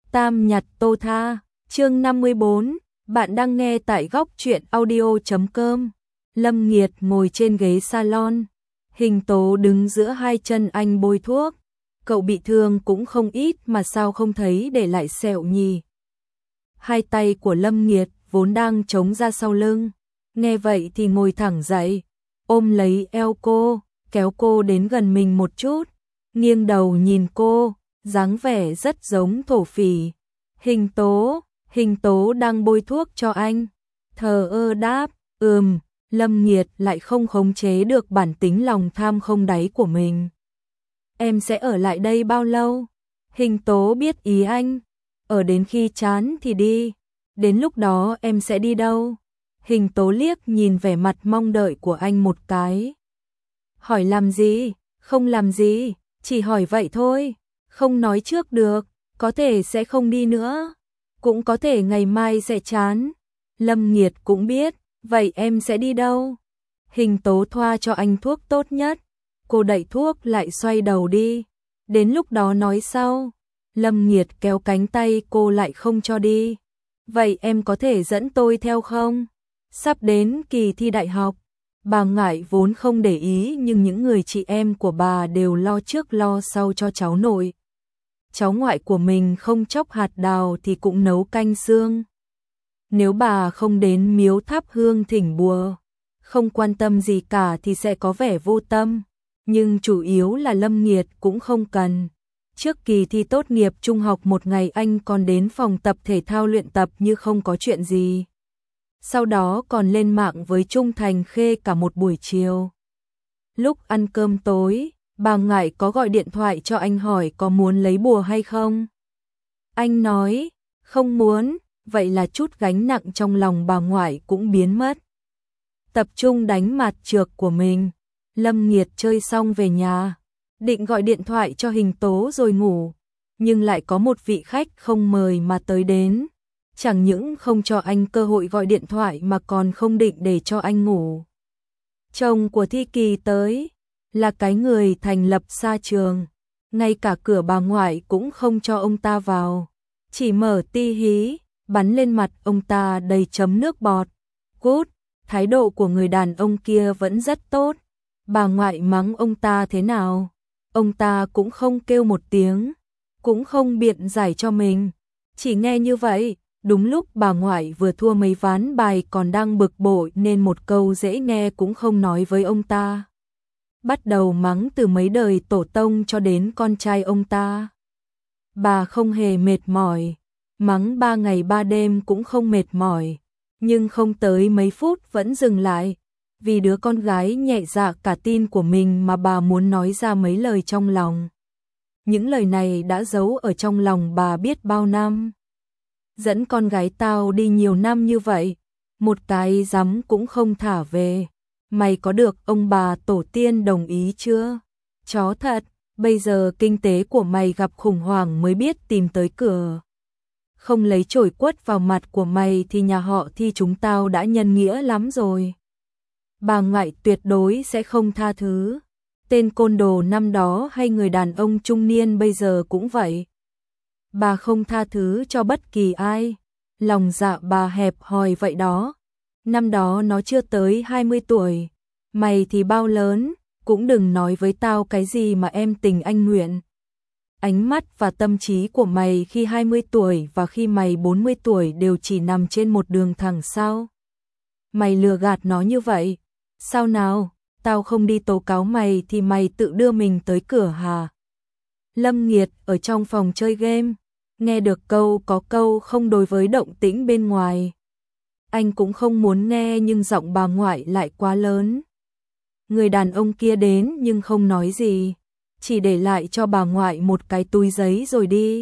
Tam nhật tô tha, chương 54, bạn đang nghe tại góc truyện audio.com. Lâm Nghiệt ngồi trên ghế salon, Hình Tố đứng giữa hai chân anh bôi thuốc. Cậu bị thương cũng không ít mà sao không thấy để lại sẹo nhỉ? Hai tay của Lâm Nghiệt vốn đang chống ra sau lưng, nghe vậy thì ngồi thẳng dậy, ôm lấy eo cô, kéo cô đến gần mình một chút, nghiêng đầu nhìn cô, dáng vẻ rất giống thổ phỉ. Hình Tố đang bôi thuốc cho anh. Thờ ơ đáp, Lâm Nghiệt lại không khống chế được bản tính lòng tham không đáy của mình. Em sẽ ở lại đây bao lâu? Hình Tố biết ý anh, ở đến khi chán thì đi, đến lúc đó em sẽ đi đâu? Hình Tố liếc nhìn vẻ mặt mong đợi của anh một cái. Hỏi làm gì? Không làm gì, chỉ hỏi vậy thôi, không nói trước được, có thể sẽ không đi nữa, cũng có thể ngày mai sẽ chán. Lâm Nghiệt cũng biết, vậy em sẽ đi đâu? Hình Tố thoa cho anh thuốc tốt nhất, cô đậy thuốc lại xoay đầu đi, đến lúc đó nói sau. Lâm Nghiệt kéo cánh tay cô lại không cho đi. Vậy em có thể dẫn tôi theo không? Sắp đến kỳ thi đại học, bà Ngải vốn không để ý nhưng những người chị em của bà đều lo trước lo sau cho cháu nội. Cháu ngoại của mình không chóc hạt đào thì cũng nấu canh xương. Nếu bà không đến miếu thắp hương thỉnh bùa, không quan tâm gì cả thì sẽ có vẻ vô tâm. Nhưng chủ yếu là Lâm Nghiệt cũng không cần. Trước kỳ thi tốt nghiệp trung học một ngày anh còn đến phòng tập thể thao luyện tập như không có chuyện gì. Sau đó còn lên mạng với Trung Thành Khê cả một buổi chiều. Lúc ăn cơm tối, bà Ngải có gọi điện thoại cho anh hỏi có muốn lấy bùa hay không. Anh nói, không muốn, vậy là chút gánh nặng trong lòng bà ngoại cũng biến mất. Tập trung đánh mặt trược của mình, Lâm Nghiệt chơi xong về nhà, định gọi điện thoại cho Hình Tố rồi ngủ, nhưng lại có một vị khách không mời mà tới đến. Chẳng những không cho anh cơ hội gọi điện thoại mà còn không định để cho anh ngủ. Chồng của Thi Kỳ tới, là cái người thành lập xa trường, ngay cả cửa bà ngoại cũng không cho ông ta vào, chỉ mở ti hí, bắn lên mặt ông ta đầy chấm nước bọt. Cút, thái độ của người đàn ông kia vẫn rất tốt, bà ngoại mắng ông ta thế nào, ông ta cũng không kêu một tiếng, cũng không biện giải cho mình, chỉ nghe như vậy. Đúng lúc bà ngoại vừa thua mấy ván bài còn đang bực bội nên một câu dễ nghe cũng không nói với ông ta. Bắt đầu mắng từ mấy đời tổ tông cho đến con trai ông ta. Bà không hề mệt mỏi, mắng 3 ngày 3 đêm cũng không mệt mỏi, nhưng không tới mấy phút vẫn dừng lại. Vì đứa con gái nhẹ dạ cả tin của mình mà bà muốn nói ra mấy lời trong lòng. Những lời này đã giấu ở trong lòng bà biết bao năm. Dẫn con gái tao đi nhiều năm như vậy, một cái dám cũng không thả về. Mày có được ông bà tổ tiên đồng ý chưa? Chó thật, bây giờ kinh tế của mày gặp khủng hoảng mới biết tìm tới cửa. Không lấy chổi quất vào mặt của mày thì nhà họ Thi chúng tao đã nhân nghĩa lắm rồi. Bà ngoại tuyệt đối sẽ không tha thứ. Tên côn đồ năm đó hay người đàn ông trung niên bây giờ cũng vậy. Bà không tha thứ cho bất kỳ ai. Lòng dạ bà hẹp hòi vậy đó. Năm đó nó chưa tới 20 tuổi. Mày thì bao lớn, cũng đừng nói với tao cái gì mà em tình anh nguyện. Ánh mắt và tâm trí của mày khi 20 tuổi và khi mày 40 tuổi đều chỉ nằm trên một đường thẳng sao? Mày lừa gạt nó như vậy. Sao nào, tao không đi tố cáo mày thì mày tự đưa mình tới cửa hả? Lâm Nghiệt ở trong phòng chơi game, nghe được câu có câu không đối với động tĩnh bên ngoài. Anh cũng không muốn nghe nhưng giọng bà ngoại lại quá lớn. Người đàn ông kia đến nhưng không nói gì, chỉ để lại cho bà ngoại một cái túi giấy rồi đi.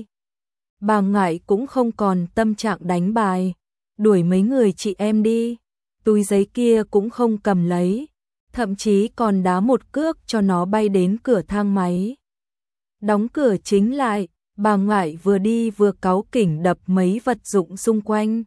Bà ngoại cũng không còn tâm trạng đánh bài, đuổi mấy người chị em đi. Túi giấy kia cũng không cầm lấy, thậm chí còn đá một cước cho nó bay đến cửa thang máy. Đóng cửa chính lại, bà ngoại vừa đi vừa cáu kỉnh đập mấy vật dụng xung quanh.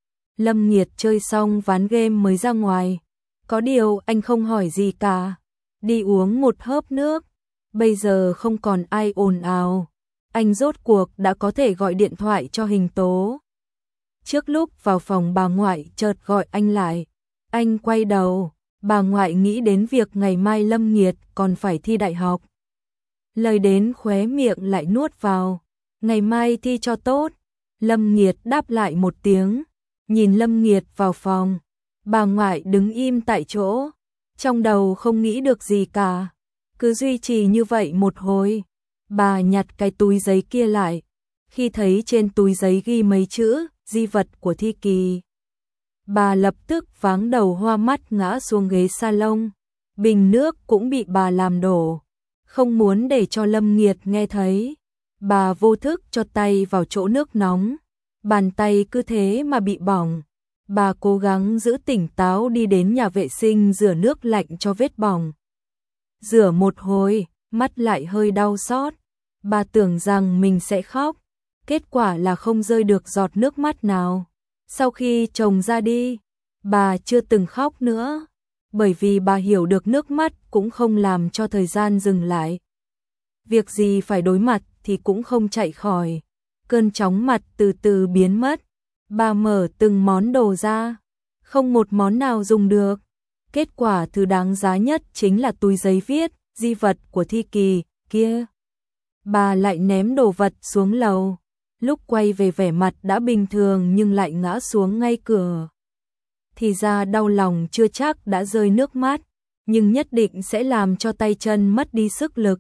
Lâm Nghiệt chơi xong ván game mới ra ngoài. Có điều anh không hỏi gì cả. Đi uống một hớp nước. Bây giờ không còn ai ồn ào. anh rốt cuộc đã có thể gọi điện thoại cho Hình Tố. Trước lúc vào phòng bà ngoại chợt gọi anh lại. Anh quay đầu, bà ngoại nghĩ đến việc ngày mai Lâm Nghiệt còn phải thi đại học. Lời đến khóe miệng lại nuốt vào. Ngày mai thi cho tốt. Lâm Nghiệt đáp lại một tiếng, nhìn Lâm Nghiệt vào phòng. Bà ngoại đứng im tại chỗ, trong đầu không nghĩ được gì cả. Cứ duy trì như vậy một hồi, bà nhặt cái túi giấy kia lại. Khi thấy trên túi giấy ghi mấy chữ, di vật của Thi Kỳ, bà lập tức váng đầu hoa mắt ngã xuống ghế salon. Bình nước cũng bị bà làm đổ. Không muốn để cho Lâm Nghiệt nghe thấy, bà vô thức cho tay vào chỗ nước nóng. Bàn tay cứ thế mà bị bỏng. Bà cố gắng giữ tỉnh táo đi đến nhà vệ sinh rửa nước lạnh cho vết bỏng. Rửa một hồi, mắt lại hơi đau xót. Bà tưởng rằng mình sẽ khóc, kết quả là không rơi được giọt nước mắt nào. Sau khi chồng ra đi, bà chưa từng khóc nữa, bởi vì bà hiểu được nước mắt cũng không làm cho thời gian dừng lại. Việc gì phải đối mặt thì cũng không chạy khỏi. Cơn chóng mặt từ từ biến mất. Bà mở từng món đồ ra, không một món nào dùng được. Kết quả thứ đáng giá nhất chính là túi giấy viết, di vật của Thi Kỳ kia. Bà lại ném đồ vật xuống lầu. Lúc quay về vẻ mặt đã bình thường nhưng lại ngã xuống ngay cửa. Thì ra đau lòng chưa chắc đã rơi nước mắt, nhưng nhất định sẽ làm cho tay chân mất đi sức lực.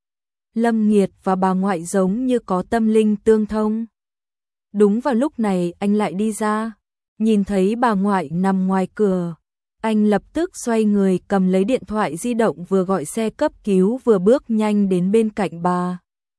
Lâm Nghiệt và bà ngoại giống như có tâm linh tương thông. Đúng vào lúc này anh lại đi ra, nhìn thấy bà ngoại nằm ngoài cửa. Anh lập tức xoay người cầm lấy điện thoại di động vừa gọi xe cấp cứu vừa bước nhanh đến bên cạnh bà.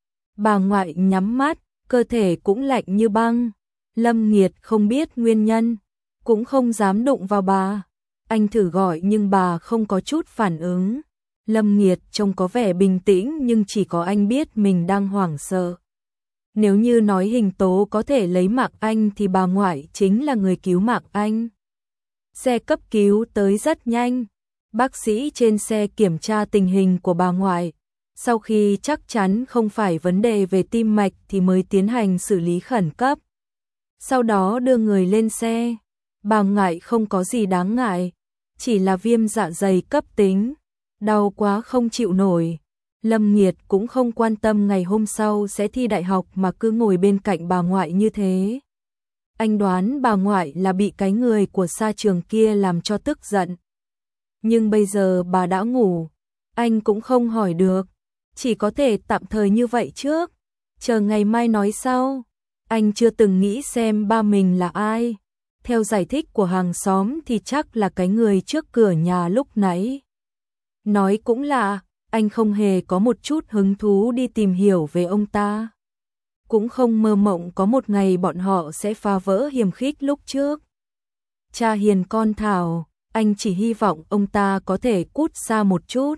Bà ngoại nhắm mắt, cơ thể cũng lạnh như băng. Lâm Nghiệt không biết nguyên nhân, cũng không dám đụng vào bà. Anh thử gọi nhưng bà không có chút phản ứng. Lâm Nghiệt trông có vẻ bình tĩnh nhưng chỉ có anh biết mình đang hoảng sợ. Nếu như nói Hình Tố có thể lấy mạng anh thì bà ngoại chính là người cứu mạng anh. Xe cấp cứu tới rất nhanh. Bác sĩ trên xe kiểm tra tình hình của bà ngoại. Sau khi chắc chắn không phải vấn đề về tim mạch thì mới tiến hành xử lý khẩn cấp. Sau đó đưa người lên xe. Bà ngoại không có gì đáng ngại, chỉ là viêm dạ dày cấp tính, đau quá không chịu nổi. Lâm Nghiệt cũng không quan tâm ngày hôm sau sẽ thi đại học mà cứ ngồi bên cạnh bà ngoại như thế. Anh đoán bà ngoại là bị cái người của Sa Trường kia làm cho tức giận. Nhưng bây giờ bà đã ngủ, anh cũng không hỏi được, chỉ có thể tạm thời như vậy trước, chờ ngày mai nói sau. Anh chưa từng nghĩ xem ba mình là ai. Theo giải thích của hàng xóm thì chắc là cái người trước cửa nhà lúc nãy. Nói cũng là, anh không hề có một chút hứng thú đi tìm hiểu về ông ta. Cũng không mơ mộng có một ngày bọn họ sẽ phá vỡ hiềm khích lúc trước. Cha hiền con thảo, anh chỉ hy vọng ông ta có thể cút xa một chút.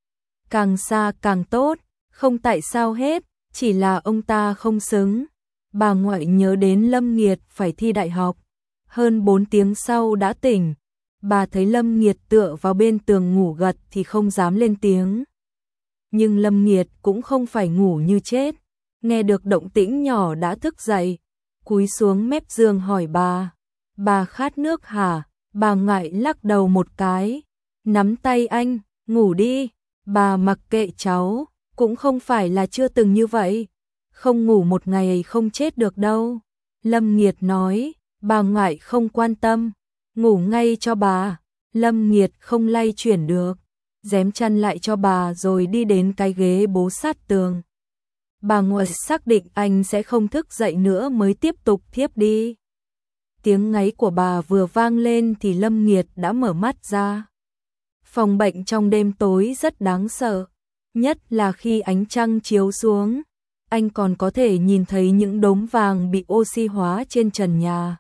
Càng xa càng tốt, không tại sao hết, chỉ là ông ta không xứng. Bà ngoại nhớ đến Lâm Nghiệt phải thi đại học. Hơn 4 tiếng sau đã tỉnh. Bà thấy Lâm Nghiệt tựa vào bên tường ngủ gật thì không dám lên tiếng. Nhưng Lâm Nghiệt cũng không phải ngủ như chết. Nghe được động tĩnh nhỏ đã thức dậy. Cúi xuống mép giường hỏi bà khát nước hả? Bà ngoại lắc đầu một cái, nắm tay anh, ngủ đi. Bà mặc kệ cháu, cũng không phải là chưa từng như vậy. Không ngủ một ngày không chết được đâu. Lâm Nghiệt nói. Bà ngoại không quan tâm, ngủ ngay cho bà. Lâm Nghiệt không lay chuyển được, dém chăn lại cho bà rồi đi đến cái ghế bố sát tường. Bà ngoại xác định anh sẽ không thức dậy nữa mới tiếp tục thiếp đi. Tiếng ngáy của bà vừa vang lên thì Lâm Nghiệt đã mở mắt ra. Phòng bệnh trong đêm tối rất đáng sợ, nhất là khi ánh trăng chiếu xuống. Anh còn có thể nhìn thấy những đốm vàng bị oxy hóa trên trần nhà.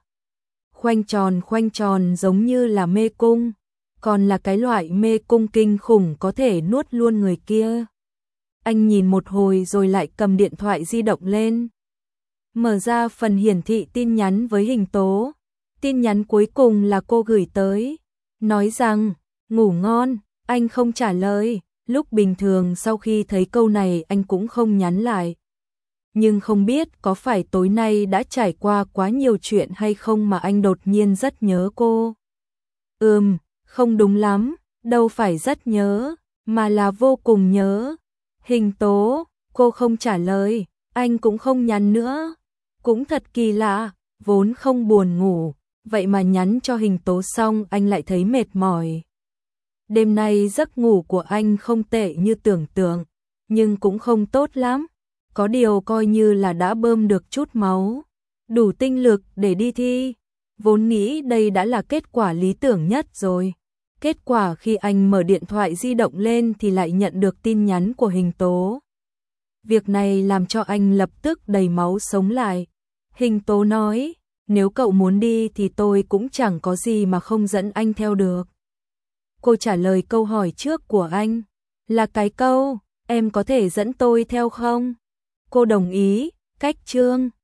Khoanh tròn giống như là mê cung, còn là cái loại mê cung kinh khủng có thể nuốt luôn người kia. Anh nhìn một hồi rồi lại cầm điện thoại di động lên. Mở ra phần hiển thị tin nhắn với Hình Tố. Tin nhắn cuối cùng là cô gửi tới, nói rằng, ngủ ngon. Anh không trả lời, lúc bình thường sau khi thấy câu này anh cũng không nhắn lại. nhưng không biết có phải tối nay đã trải qua quá nhiều chuyện hay không mà anh đột nhiên rất nhớ cô. Không đúng lắm, đâu phải rất nhớ, mà là vô cùng nhớ. Hình tố, cô không trả lời, anh cũng không nhắn nữa. Cũng thật kỳ lạ, vốn không buồn ngủ, vậy mà nhắn cho hình tố xong anh lại thấy mệt mỏi. Đêm nay giấc ngủ của anh không tệ như tưởng tượng, nhưng cũng không tốt lắm. Có điều coi như là đã bơm được chút máu, đủ tinh lực để đi thi. Vốn nghĩ đây đã là kết quả lý tưởng nhất rồi. Kết quả khi anh mở điện thoại di động lên thì lại nhận được tin nhắn của hình tố. Việc này làm cho anh lập tức đầy máu sống lại. Hình tố nói, nếu cậu muốn đi thì tôi cũng chẳng có gì mà không dẫn anh theo được. Cô trả lời câu hỏi trước của anh, là cái câu, em có thể dẫn tôi theo không? Cô đồng ý, cách chương